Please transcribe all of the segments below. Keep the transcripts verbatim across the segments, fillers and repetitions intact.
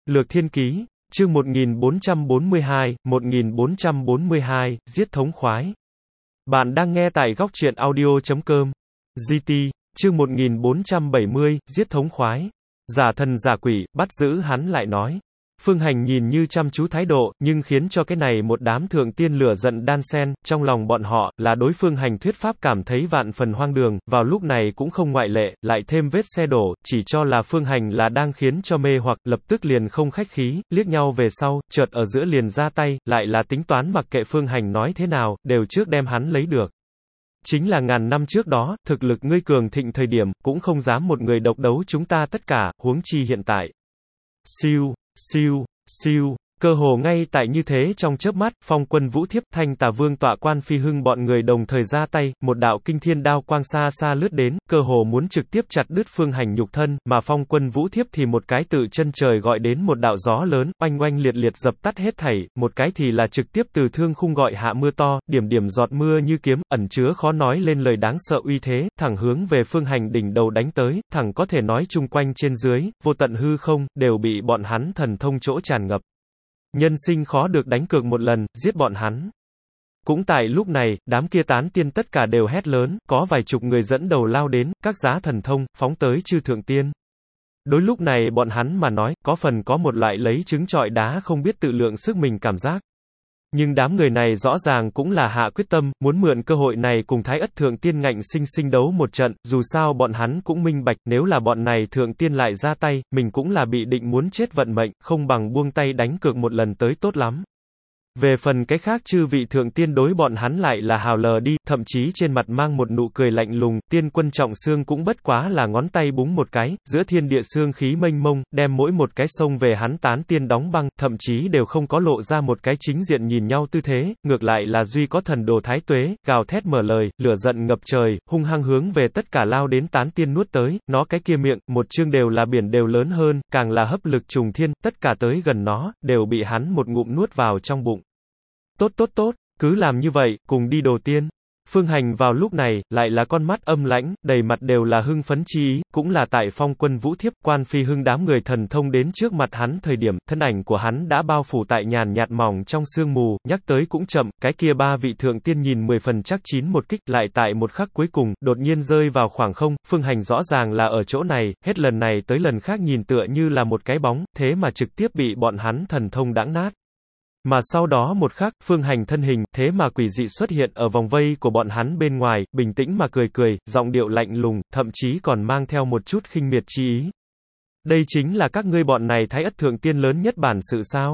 Lược Thiên Ký, chương một nghìn bốn trăm bốn mươi hai, một nghìn bốn trăm bốn mươi hai, giết thống khoái. Bạn đang nghe tại góc truyện audio chấm com. giê tê, chương một nghìn bốn trăm bảy mươi, giết thống khoái. Giả thần giả quỷ, bắt giữ hắn lại nói. Phương Hành nhìn như chăm chú thái độ, nhưng khiến cho cái này một đám thượng tiên lửa giận đan xen, trong lòng bọn họ, là đối Phương Hành thuyết pháp cảm thấy vạn phần hoang đường, vào lúc này cũng không ngoại lệ, lại thêm vết xe đổ, chỉ cho là Phương Hành là đang khiến cho mê hoặc, lập tức liền không khách khí, liếc nhau về sau, chợt ở giữa liền ra tay, lại là tính toán mặc kệ Phương Hành nói thế nào, đều trước đem hắn lấy được. Chính là ngàn năm trước đó, thực lực ngươi cường thịnh thời điểm, cũng không dám một người độc đấu chúng ta tất cả, huống chi hiện tại. Siêu, siêu, siêu, cơ hồ ngay tại như thế trong chớp mắt, Phong Quân Vũ Thiếp, Thanh Tà Vương tọa Quan Phi Hưng bọn người đồng thời ra tay, một đạo kinh thiên đao quang xa xa lướt đến, cơ hồ muốn trực tiếp chặt đứt Phương Hành nhục thân, mà Phong Quân Vũ Thiếp thì một cái tự chân trời gọi đến một đạo gió lớn, oanh oanh liệt liệt dập tắt hết thảy, một cái thì là trực tiếp từ thương khung gọi hạ mưa to, điểm điểm giọt mưa như kiếm, ẩn chứa khó nói lên lời đáng sợ uy thế, thẳng hướng về Phương Hành đỉnh đầu đánh tới, thẳng có thể nói chung quanh trên dưới, vô tận hư không, đều bị bọn hắn thần thông chỗ tràn ngập. Nhân sinh khó được đánh cược một lần, giết bọn hắn. Cũng tại lúc này, đám kia tán tiên tất cả đều hét lớn, có vài chục người dẫn đầu lao đến, các giá thần thông, phóng tới chư thượng tiên. Đối lúc này bọn hắn mà nói, có phần có một loại lấy trứng trọi đá không biết tự lượng sức mình cảm giác. Nhưng đám người này rõ ràng cũng là hạ quyết tâm, muốn mượn cơ hội này cùng Thái Ất Thượng Tiên ngạnh sinh sinh đấu một trận, dù sao bọn hắn cũng minh bạch, nếu là bọn này Thượng Tiên lại ra tay, mình cũng là bị định muốn chết vận mệnh, không bằng buông tay đánh cược một lần tới tốt lắm. Về phần cái khác chư vị thượng tiên đối bọn hắn lại là hào lờ đi, thậm chí trên mặt mang một nụ cười lạnh lùng, tiên quân trọng xương cũng bất quá là ngón tay búng một cái, giữa thiên địa xương khí mênh mông, đem mỗi một cái sông về hắn tán tiên đóng băng, thậm chí đều không có lộ ra một cái chính diện nhìn nhau tư thế, ngược lại là duy có thần đồ thái tuế, gào thét mở lời, lửa giận ngập trời, hung hăng hướng về tất cả lao đến tán tiên nuốt tới, nó cái kia miệng, một chương đều là biển đều lớn hơn, càng là hấp lực trùng thiên, tất cả tới gần nó, đều bị hắn một ngụm nuốt vào trong bụng. Tốt tốt tốt, cứ làm như vậy, cùng đi đồ tiên. Phương Hành vào lúc này, lại là con mắt âm lãnh, đầy mặt đều là hưng phấn chi ý, cũng là tại Phong Quân Vũ Thiếp, Quan Phi Hưng đám người thần thông đến trước mặt hắn thời điểm, thân ảnh của hắn đã bao phủ tại nhàn nhạt mỏng trong sương mù, nhắc tới cũng chậm, cái kia ba vị thượng tiên nhìn mười phần chắc chín một kích, lại tại một khắc cuối cùng, đột nhiên rơi vào khoảng không, Phương Hành rõ ràng là ở chỗ này, hết lần này tới lần khác nhìn tựa như là một cái bóng, thế mà trực tiếp bị bọn hắn thần thông đãng nát. Mà sau đó một khắc, Phương Hành thân hình, thế mà quỷ dị xuất hiện ở vòng vây của bọn hắn bên ngoài, bình tĩnh mà cười cười, giọng điệu lạnh lùng, thậm chí còn mang theo một chút khinh miệt chi ý. Đây chính là các ngươi bọn này Thái Ất Thượng Tiên lớn nhất bản sự sao?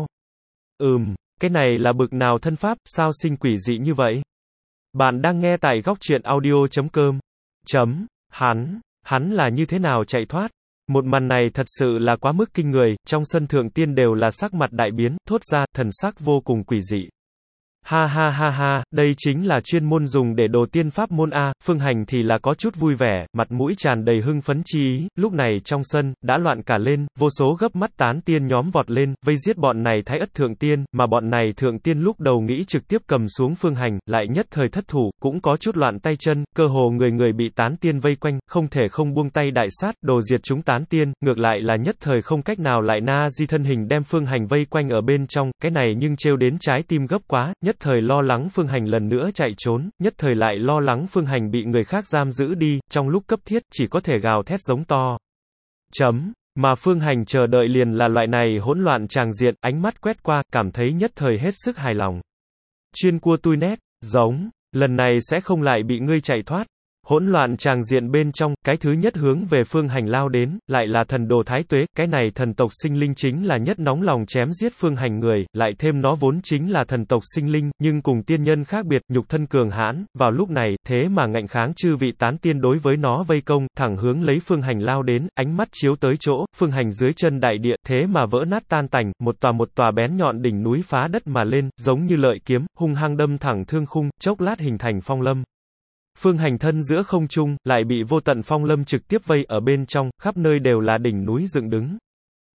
Ừm, cái này là bực nào thân pháp, sao sinh quỷ dị như vậy? Bạn đang nghe tại góc truyện audio chấm com. Chấm, hắn, hắn là như thế nào chạy thoát? Một màn này thật sự là quá mức kinh người, trong sân thượng tiên đều là sắc mặt đại biến, thốt ra, thần sắc vô cùng quỷ dị. Ha ha ha ha, đây chính là chuyên môn dùng để đồ tiên pháp môn A, Phương Hành thì là có chút vui vẻ, mặt mũi tràn đầy hưng phấn chi ý, lúc này trong sân, đã loạn cả lên, vô số gấp mắt tán tiên nhóm vọt lên, vây giết bọn này Thái Ất Thượng Tiên, mà bọn này Thượng Tiên lúc đầu nghĩ trực tiếp cầm xuống Phương Hành, lại nhất thời thất thủ, cũng có chút loạn tay chân, cơ hồ người người bị tán tiên vây quanh, không thể không buông tay đại sát, đồ diệt chúng tán tiên, ngược lại là nhất thời không cách nào lại na di thân hình đem Phương Hành vây quanh ở bên trong, cái này nhưng trêu đến trái tim gấp quá, nhất thời lo lắng Phương Hành lần nữa chạy trốn, nhất thời lại lo lắng Phương Hành bị người khác giam giữ đi, trong lúc cấp thiết, chỉ có thể gào thét giống to. Chấm, mà Phương Hành chờ đợi liền là loại này hỗn loạn tràng diện, ánh mắt quét qua, cảm thấy nhất thời hết sức hài lòng. Chuyên cua tui nét, giống, lần này sẽ không lại bị ngươi chạy thoát. Hỗn loạn tràng diện bên trong, cái thứ nhất hướng về Phương Hành lao đến, lại là thần đồ thái tuế, cái này thần tộc sinh linh chính là nhất nóng lòng chém giết Phương Hành người, lại thêm nó vốn chính là thần tộc sinh linh, nhưng cùng tiên nhân khác biệt, nhục thân cường hãn, vào lúc này, thế mà ngạnh kháng chư vị tán tiên đối với nó vây công, thẳng hướng lấy Phương Hành lao đến, ánh mắt chiếu tới chỗ, Phương Hành dưới chân đại địa, thế mà vỡ nát tan tành, một tòa một tòa bén nhọn đỉnh núi phá đất mà lên, giống như lợi kiếm, hung hăng đâm thẳng thương khung, chốc lát hình thành phong lâm. Phương Hành thân giữa không trung, lại bị vô tận phong lâm trực tiếp vây ở bên trong, khắp nơi đều là đỉnh núi dựng đứng.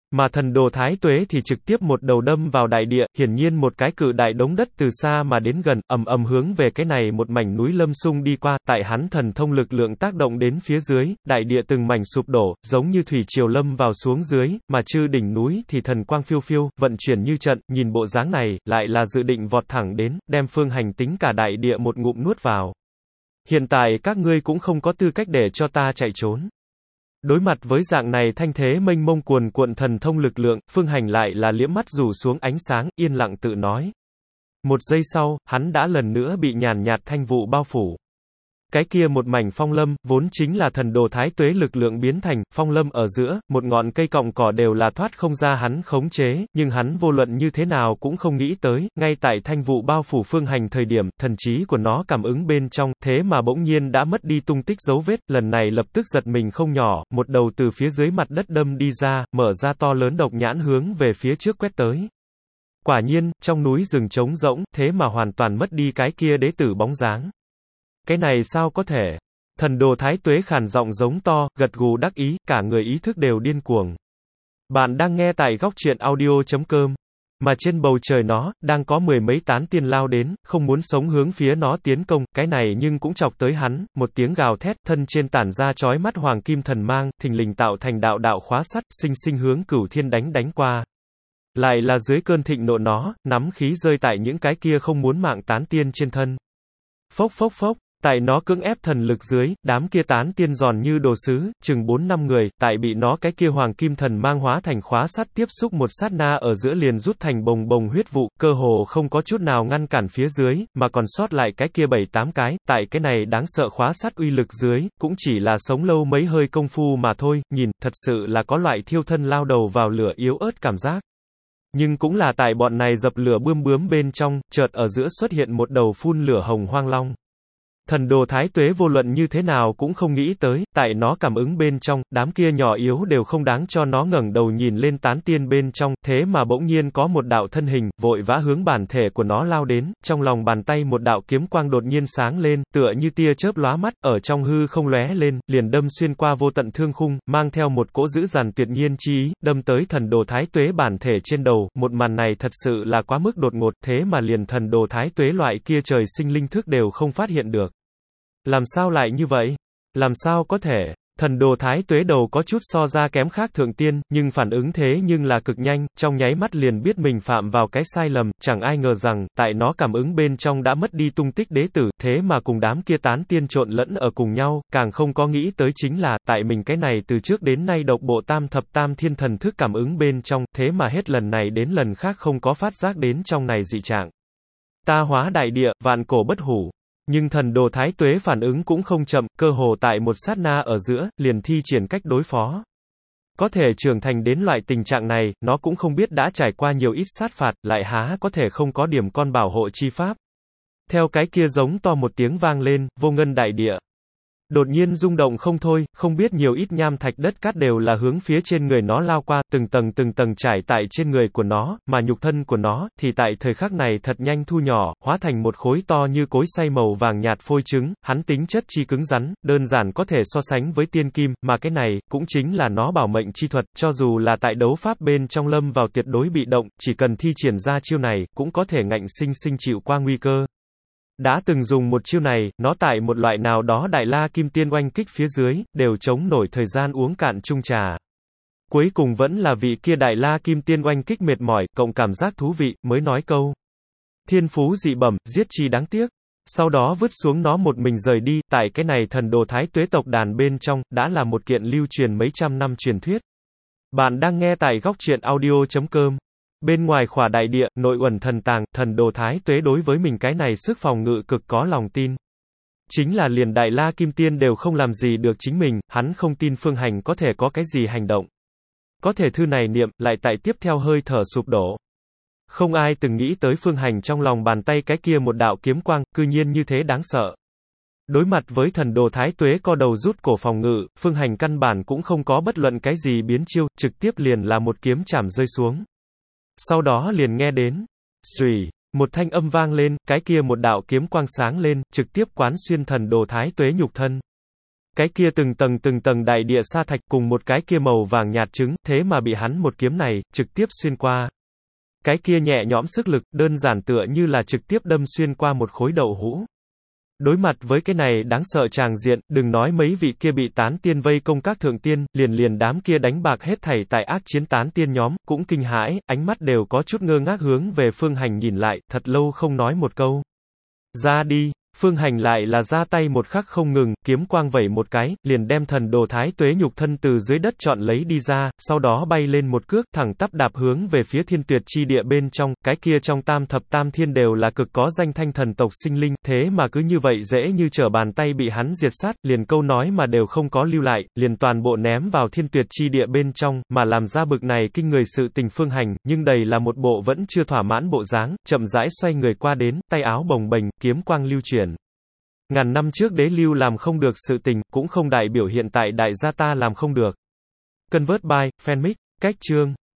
Mà thần đồ Thái Tuế thì trực tiếp một đầu đâm vào đại địa, hiển nhiên một cái cự đại đống đất từ xa mà đến gần, ầm ầm hướng về cái này một mảnh núi lâm sung đi qua, tại hắn thần thông lực lượng tác động đến phía dưới, đại địa từng mảnh sụp đổ, giống như thủy triều lâm vào xuống dưới, mà chư đỉnh núi thì thần quang phiêu phiêu, vận chuyển như trận, nhìn bộ dáng này, lại là dự định vọt thẳng đến, đem Phương Hành tính cả đại địa một ngụm nuốt vào. Hiện tại các ngươi cũng không có tư cách để cho ta chạy trốn. Đối mặt với dạng này thanh thế mênh mông cuồn cuộn thần thông lực lượng, Phương Hành lại là liễm mắt rủ xuống ánh sáng, yên lặng tự nói. Một giây sau, hắn đã lần nữa bị nhàn nhạt thanh vụ bao phủ. Cái kia một mảnh phong lâm, vốn chính là thần đồ Thái Tuế lực lượng biến thành, phong lâm ở giữa, một ngọn cây cọng cỏ đều là thoát không ra hắn khống chế, nhưng hắn vô luận như thế nào cũng không nghĩ tới, ngay tại thanh vụ bao phủ Phương Hành thời điểm, thần trí của nó cảm ứng bên trong, thế mà bỗng nhiên đã mất đi tung tích dấu vết, lần này lập tức giật mình không nhỏ, một đầu từ phía dưới mặt đất đâm đi ra, mở ra to lớn độc nhãn hướng về phía trước quét tới. Quả nhiên, trong núi rừng trống rỗng, thế mà hoàn toàn mất đi cái kia đế tử bóng dáng. Cái này sao có thể? Thần đồ Thái Tuế khàn giọng giống to, gật gù đắc ý, cả người ý thức đều điên cuồng. Bạn đang nghe tại góc truyện audio chấm com. Mà trên bầu trời nó, đang có mười mấy tán tiên lao đến, không muốn sống hướng phía nó tiến công, cái này nhưng cũng chọc tới hắn, một tiếng gào thét, thân trên tản ra chói mắt hoàng kim thần mang, thình lình tạo thành đạo đạo khóa sắt, sinh sinh hướng Cửu Thiên đánh đánh qua. Lại là dưới cơn thịnh nộ nó, nắm khí rơi tại những cái kia không muốn mạng tán tiên trên thân. Phốc phốc phốc. Tại nó cưỡng ép thần lực dưới, đám kia tán tiên giòn như đồ sứ, chừng bốn năm người, tại bị nó cái kia hoàng kim thần mang hóa thành khóa sắt tiếp xúc một sát na ở giữa liền rút thành bồng bồng huyết vụ, cơ hồ không có chút nào ngăn cản phía dưới, mà còn sót lại cái kia bảy tám cái, tại cái này đáng sợ khóa sắt uy lực dưới, cũng chỉ là sống lâu mấy hơi công phu mà thôi, nhìn, thật sự là có loại thiêu thân lao đầu vào lửa yếu ớt cảm giác. Nhưng cũng là tại bọn này dập lửa bươm bướm bên trong, chợt ở giữa xuất hiện một đầu phun lửa hồng hoang long. Thần đồ Thái Tuế vô luận như thế nào cũng không nghĩ tới, tại nó cảm ứng bên trong, đám kia nhỏ yếu đều không đáng cho nó ngẩng đầu nhìn lên tán tiên bên trong, thế mà bỗng nhiên có một đạo thân hình, vội vã hướng bản thể của nó lao đến, trong lòng bàn tay một đạo kiếm quang đột nhiên sáng lên, tựa như tia chớp lóa mắt, ở trong hư không lóe lên, liền đâm xuyên qua vô tận thương khung, mang theo một cỗ dữ dằn tuyệt nhiên chi ý, đâm tới thần đồ Thái Tuế bản thể trên đầu, một màn này thật sự là quá mức đột ngột, thế mà liền thần đồ Thái Tuế loại kia trời sinh linh thức đều không phát hiện được. Làm sao lại như vậy? Làm sao có thể? Thần đồ Thái Tuế đầu có chút so ra kém khác thượng tiên, nhưng phản ứng thế nhưng là cực nhanh, trong nháy mắt liền biết mình phạm vào cái sai lầm, chẳng ai ngờ rằng, tại nó cảm ứng bên trong đã mất đi tung tích đế tử, thế mà cùng đám kia tán tiên trộn lẫn ở cùng nhau, càng không có nghĩ tới chính là, tại mình cái này từ trước đến nay độc bộ tam thập tam thiên thần thức cảm ứng bên trong, thế mà hết lần này đến lần khác không có phát giác đến trong này dị trạng. Ta hóa đại địa, vạn cổ bất hủ. Nhưng thần đồ Thái Tuế phản ứng cũng không chậm, cơ hồ tại một sát na ở giữa, liền thi triển cách đối phó. Có thể trưởng thành đến loại tình trạng này, nó cũng không biết đã trải qua nhiều ít sát phạt, lại há có thể không có điểm con bảo hộ chi pháp. Theo cái kia giống to một tiếng vang lên, vô ngân đại địa đột nhiên rung động không thôi, không biết nhiều ít nham thạch đất cát đều là hướng phía trên người nó lao qua, từng tầng từng tầng trải tại trên người của nó, mà nhục thân của nó, thì tại thời khắc này thật nhanh thu nhỏ, hóa thành một khối to như cối xay màu vàng nhạt phôi trứng, hắn tính chất chi cứng rắn, đơn giản có thể so sánh với tiên kim, mà cái này, cũng chính là nó bảo mệnh chi thuật, cho dù là tại đấu pháp bên trong lâm vào tuyệt đối bị động, chỉ cần thi triển ra chiêu này, cũng có thể ngạnh sinh sinh chịu qua nguy cơ. Đã từng dùng một chiêu này, nó tại một loại nào đó đại la kim tiên oanh kích phía dưới, đều chống nổi thời gian uống cạn chung trà. Cuối cùng vẫn là vị kia đại la kim tiên oanh kích mệt mỏi, cộng cảm giác thú vị, mới nói câu. Thiên phú dị bẩm, giết chi đáng tiếc. Sau đó vứt xuống nó một mình rời đi, tại cái này thần đồ Thái Tuế tộc đàn bên trong, đã là một kiện lưu truyền mấy trăm năm truyền thuyết. Bạn đang nghe tại góc truyện audio chấm com. Bên ngoài khỏa đại địa, nội uẩn thần tàng, thần đồ Thái Tuế đối với mình cái này sức phòng ngự cực có lòng tin. Chính là liền đại la kim tiên đều không làm gì được chính mình, hắn không tin Phương Hành có thể có cái gì hành động. Có thể thư này niệm, lại tại tiếp theo hơi thở sụp đổ. Không ai từng nghĩ tới Phương Hành trong lòng bàn tay cái kia một đạo kiếm quang, cư nhiên như thế đáng sợ. Đối mặt với thần đồ Thái Tuế co đầu rút cổ phòng ngự, Phương Hành căn bản cũng không có bất luận cái gì biến chiêu, trực tiếp liền là một kiếm chảm rơi xuống. Sau đó liền nghe đến, xùy, một thanh âm vang lên, cái kia một đạo kiếm quang sáng lên, trực tiếp quán xuyên thần đồ Thái Tuế nhục thân. Cái kia từng tầng từng tầng đại địa sa thạch cùng một cái kia màu vàng nhạt trứng, thế mà bị hắn một kiếm này, trực tiếp xuyên qua. Cái kia nhẹ nhõm sức lực, đơn giản tựa như là trực tiếp đâm xuyên qua một khối đậu hũ. Đối mặt với cái này đáng sợ tràng diện, đừng nói mấy vị kia bị tán tiên vây công các thượng tiên, liền liền đám kia đánh bạc hết thảy tại ác chiến tán tiên nhóm, cũng kinh hãi, ánh mắt đều có chút ngơ ngác hướng về Phương Hành nhìn lại, thật lâu không nói một câu. Ra đi. Phương Hành lại là ra tay một khắc không ngừng, kiếm quang vẩy một cái, liền đem thần đồ thái tuế nhục thân từ dưới đất chọn lấy đi ra, sau đó bay lên một cước, thẳng tắp đạp hướng về phía thiên tuyệt chi địa bên trong, cái kia trong tam thập tam thiên đều là cực có danh thanh thần tộc sinh linh, thế mà cứ như vậy dễ như trở bàn tay bị hắn diệt sát, liền câu nói mà đều không có lưu lại, liền toàn bộ ném vào thiên tuyệt chi địa bên trong, mà làm ra bực này kinh người sự tình Phương Hành, nhưng đầy là một bộ vẫn chưa thỏa mãn bộ dáng, chậm rãi xoay người qua đến, tay áo bồng bềnh, kiếm quang lưu chuyển. Ngàn năm trước đế lưu làm không được sự tình, cũng không đại biểu hiện tại đại gia ta làm không được. Convert by, Fanmic, cách chương.